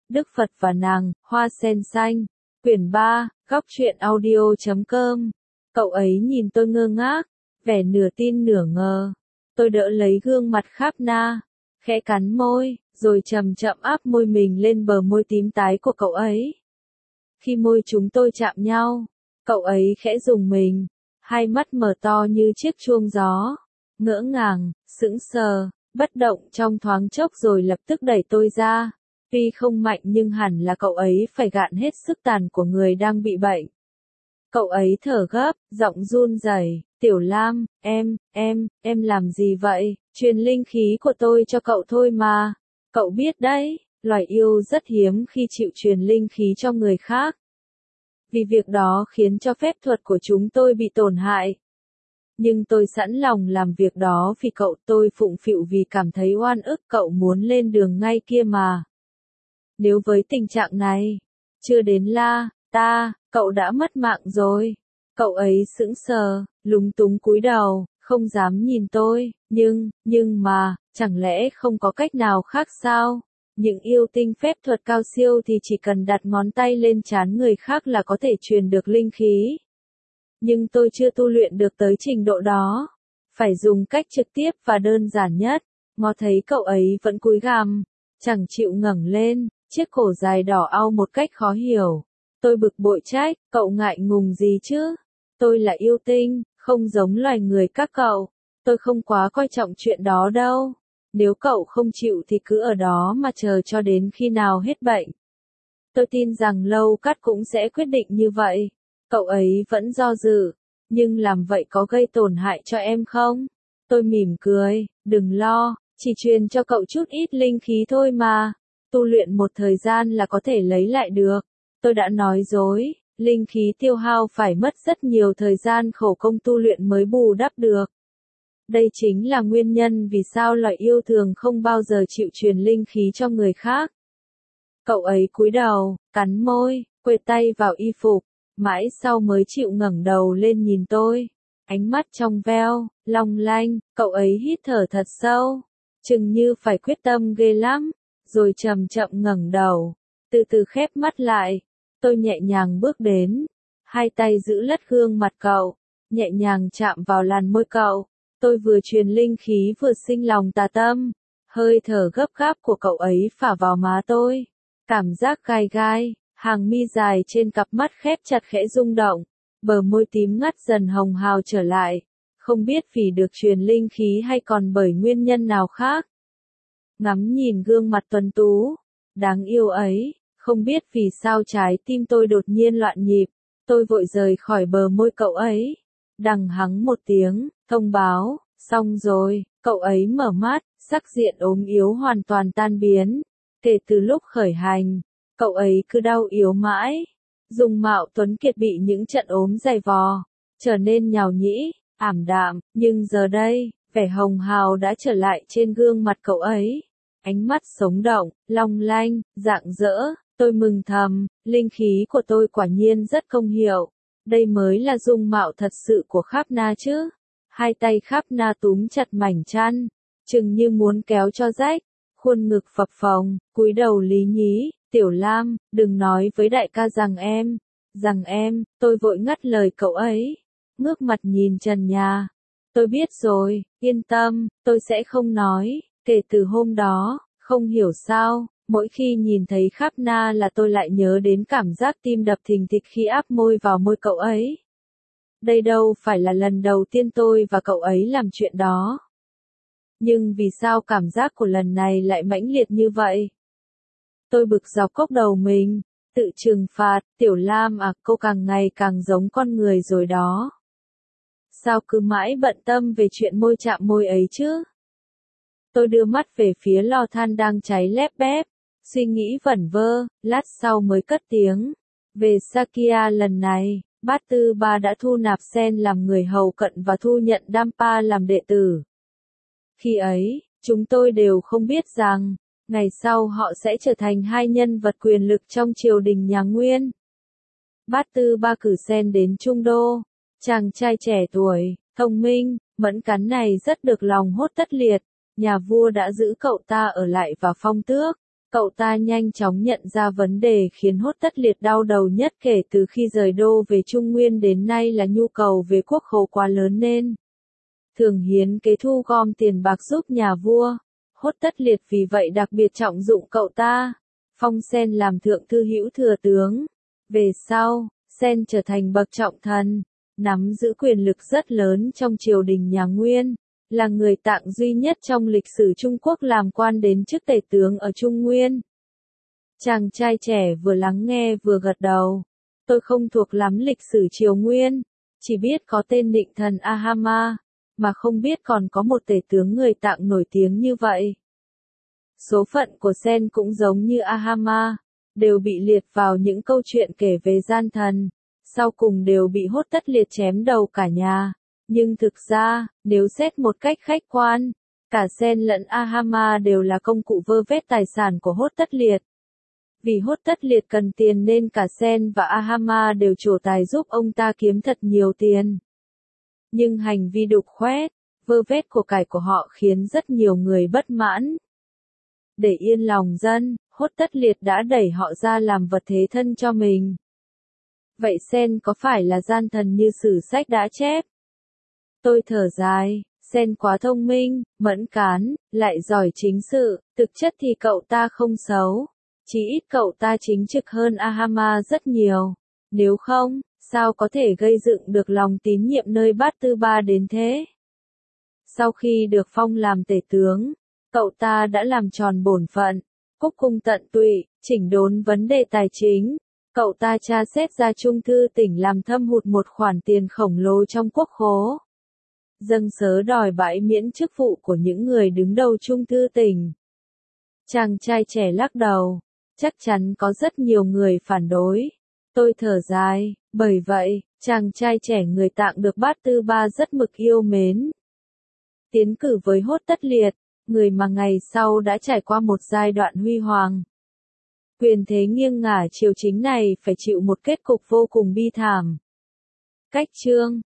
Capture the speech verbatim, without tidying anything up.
Đức Phật và nàng, Hoa sen xanh. Quyển ba, góc truyện audio chấm com. Cậu ấy nhìn tôi ngơ ngác, vẻ nửa tin nửa ngờ. Tôi đỡ lấy gương mặt Kháp Na, khẽ cắn môi, rồi chậm chậm áp môi mình lên bờ môi tím tái của cậu ấy. Khi môi chúng tôi chạm nhau, cậu ấy khẽ rùng mình, hai mắt mở to như chiếc chuông gió, ngỡ ngàng, sững sờ, bất động trong thoáng chốc rồi lập tức đẩy tôi ra. Tuy không mạnh nhưng hẳn là cậu ấy phải gạn hết sức tàn của người đang bị bệnh. Cậu ấy thở gấp, giọng run rẩy, "Tiểu Lam, em, em, em làm gì vậy? Truyền linh khí của tôi cho cậu thôi mà. Cậu biết đấy, loài yêu rất hiếm khi chịu truyền linh khí cho người khác. Vì việc đó khiến cho phép thuật của chúng tôi bị tổn hại. Nhưng tôi sẵn lòng làm việc đó vì cậu, tôi phụng phịu vì cảm thấy oan ức, cậu muốn lên đường ngay kia mà. Nếu với tình trạng này, chưa đến La, ta, cậu đã mất mạng rồi." Cậu ấy sững sờ, lúng túng cúi đầu, không dám nhìn tôi, nhưng, nhưng mà, chẳng lẽ không có cách nào khác sao? Những yêu tinh phép thuật cao siêu thì chỉ cần đặt ngón tay lên trán người khác là có thể truyền được linh khí. Nhưng tôi chưa tu luyện được tới trình độ đó. Phải dùng cách trực tiếp và đơn giản nhất. Ngó thấy cậu ấy vẫn cúi gằm, chẳng chịu ngẩng lên, chiếc cổ dài đỏ au một cách khó hiểu. Tôi bực bội trách, "Cậu ngại ngùng gì chứ? Tôi là yêu tinh, không giống loài người các cậu. Tôi không quá coi trọng chuyện đó đâu. Nếu cậu không chịu thì cứ ở đó mà chờ cho đến khi nào hết bệnh." Tôi tin rằng Lâu Cát cũng sẽ quyết định như vậy. Cậu ấy vẫn do dự, "Nhưng làm vậy có gây tổn hại cho em không?" Tôi mỉm cười, "Đừng lo, chỉ truyền cho cậu chút ít linh khí thôi mà. Tu luyện một thời gian là có thể lấy lại được." Tôi đã nói dối, linh khí tiêu hao phải mất rất nhiều thời gian khổ công tu luyện mới bù đắp được. Đây chính là nguyên nhân vì sao loài yêu thường không bao giờ chịu truyền linh khí cho người khác. Cậu ấy cúi đầu, cắn môi, quệt tay vào y phục, mãi sau mới chịu ngẩng đầu lên nhìn tôi. Ánh mắt trong veo, long lanh, cậu ấy hít thở thật sâu, chừng như phải quyết tâm ghê lắm, rồi chậm chậm ngẩng đầu, từ từ khép mắt lại. Tôi nhẹ nhàng bước đến, hai tay giữ lất gương mặt cậu, nhẹ nhàng chạm vào làn môi cậu. Tôi vừa truyền linh khí vừa sinh lòng tà tâm, hơi thở gấp gáp của cậu ấy phả vào má tôi. Cảm giác gai gai, hàng mi dài trên cặp mắt khép chặt khẽ rung động, bờ môi tím ngắt dần hồng hào trở lại, không biết vì được truyền linh khí hay còn bởi nguyên nhân nào khác. Ngắm nhìn gương mặt tuấn tú, đáng yêu ấy, không biết vì sao trái tim tôi đột nhiên loạn nhịp, tôi vội rời khỏi bờ môi cậu ấy. Đằng hắng một tiếng, thông báo, "Xong rồi." Cậu ấy mở mắt, sắc diện ốm yếu hoàn toàn tan biến. Kể từ lúc khởi hành, cậu ấy cứ đau yếu mãi. Dung mạo tuấn kiệt bị những trận ốm dày vò, trở nên nhàu nhĩ, ảm đạm, nhưng giờ đây, vẻ hồng hào đã trở lại trên gương mặt cậu ấy. Ánh mắt sống động, long lanh, rạng rỡ, tôi mừng thầm, linh khí của tôi quả nhiên rất công hiệu. Đây mới là dung mạo thật sự của Kháp Na chứ. Hai tay Kháp Na túm chặt mảnh chăn, chừng như muốn kéo cho rách, khuôn ngực phập phồng, cúi đầu lý nhí, "Tiểu Lam, đừng nói với đại ca rằng em, rằng em." Tôi vội ngắt lời cậu ấy, ngước mặt nhìn trần nhà. "Tôi biết rồi, yên tâm, tôi sẽ không nói." Kể từ hôm đó, không hiểu sao, mỗi khi nhìn thấy Kháp Na là tôi lại nhớ đến cảm giác tim đập thình thịch khi áp môi vào môi cậu ấy. Đây đâu phải là lần đầu tiên tôi và cậu ấy làm chuyện đó. Nhưng vì sao cảm giác của lần này lại mãnh liệt như vậy? Tôi bực dọc cốc đầu mình, tự trừng phạt, "Tiểu Lam à, cô càng ngày càng giống con người rồi đó. Sao cứ mãi bận tâm về chuyện môi chạm môi ấy chứ?" Tôi đưa mắt về phía lò than đang cháy lép bép, suy nghĩ vẩn vơ, lát sau mới cất tiếng. "Về Sakya lần này, Bát Tư Ba đã thu nạp Sen làm người hầu cận và thu nhận Dampa làm đệ tử. Khi ấy, chúng tôi đều không biết rằng, ngày sau họ sẽ trở thành hai nhân vật quyền lực trong triều đình nhà Nguyên." Bát Tư Ba cử Sen đến Trung Đô. Chàng trai trẻ tuổi, thông minh, mẫn cán này rất được lòng Hốt Tất Liệt. Nhà vua đã giữ cậu ta ở lại và phong tước, Cậu ta nhanh chóng nhận ra vấn đề khiến Hốt Tất Liệt đau đầu nhất kể từ khi rời đô về Trung Nguyên đến nay là nhu cầu về quốc khố quá lớn nên thường hiến kế thu gom tiền bạc giúp nhà vua. Hốt Tất Liệt vì vậy đặc biệt trọng dụng cậu ta, phong Sen làm thượng thư hữu thừa tướng. Về sau, Sen trở thành bậc trọng thần, nắm giữ quyền lực rất lớn trong triều đình nhà Nguyên, là người Tạng duy nhất trong lịch sử Trung Quốc làm quan đến chức tể tướng ở Trung Nguyên. Chàng trai trẻ vừa lắng nghe vừa gật đầu. Tôi không thuộc lắm lịch sử triều Nguyên, chỉ biết có tên Định Thần Ahama, mà không biết còn có một tể tướng người Tạng nổi tiếng như vậy. Số phận của Sen cũng giống như Ahama, đều bị liệt vào những câu chuyện kể về gian thần, sau cùng đều bị Hốt Tất Liệt chém đầu cả nhà. Nhưng thực ra, nếu xét một cách khách quan, cả Sen lẫn Ahama đều là công cụ vơ vét tài sản của Hốt Tất Liệt. Vì Hốt Tất Liệt cần tiền nên cả Sen và Ahama đều trổ tài giúp ông ta kiếm thật nhiều tiền. Nhưng hành vi đục khoét, vơ vét của cải của họ khiến rất nhiều người bất mãn. Để yên lòng dân, Hốt Tất Liệt đã đẩy họ ra làm vật thế thân cho mình. Vậy Sen có phải là gian thần như sử sách đã chép? Tôi thở dài, Sen quá thông minh, mẫn cán, lại giỏi chính sự, thực chất thì cậu ta không xấu. Chỉ ít cậu ta chính trực hơn Ahama rất nhiều. Nếu không, sao có thể gây dựng được lòng tín nhiệm nơi Bát Tư Ba đến thế? Sau khi được phong làm tể tướng, cậu ta đã làm tròn bổn phận, cúc cung tận tụy, chỉnh đốn vấn đề tài chính. Cậu ta tra xét ra Trung thư tỉnh làm thâm hụt một khoản tiền khổng lồ trong quốc khố. Dâng sớ đòi bãi miễn chức vụ của những người đứng đầu Trung thư tỉnh. Chàng trai trẻ lắc đầu, chắc chắn có rất nhiều người phản đối. Tôi thở dài, bởi vậy, chàng trai trẻ người Tạng được Bát Tư Ba rất mực yêu mến. Tiến cử với Hốt Tất Liệt, người mà ngày sau đã trải qua một giai đoạn huy hoàng. Quyền thế nghiêng ngả triều chính này phải chịu một kết cục vô cùng bi thảm. Cách chương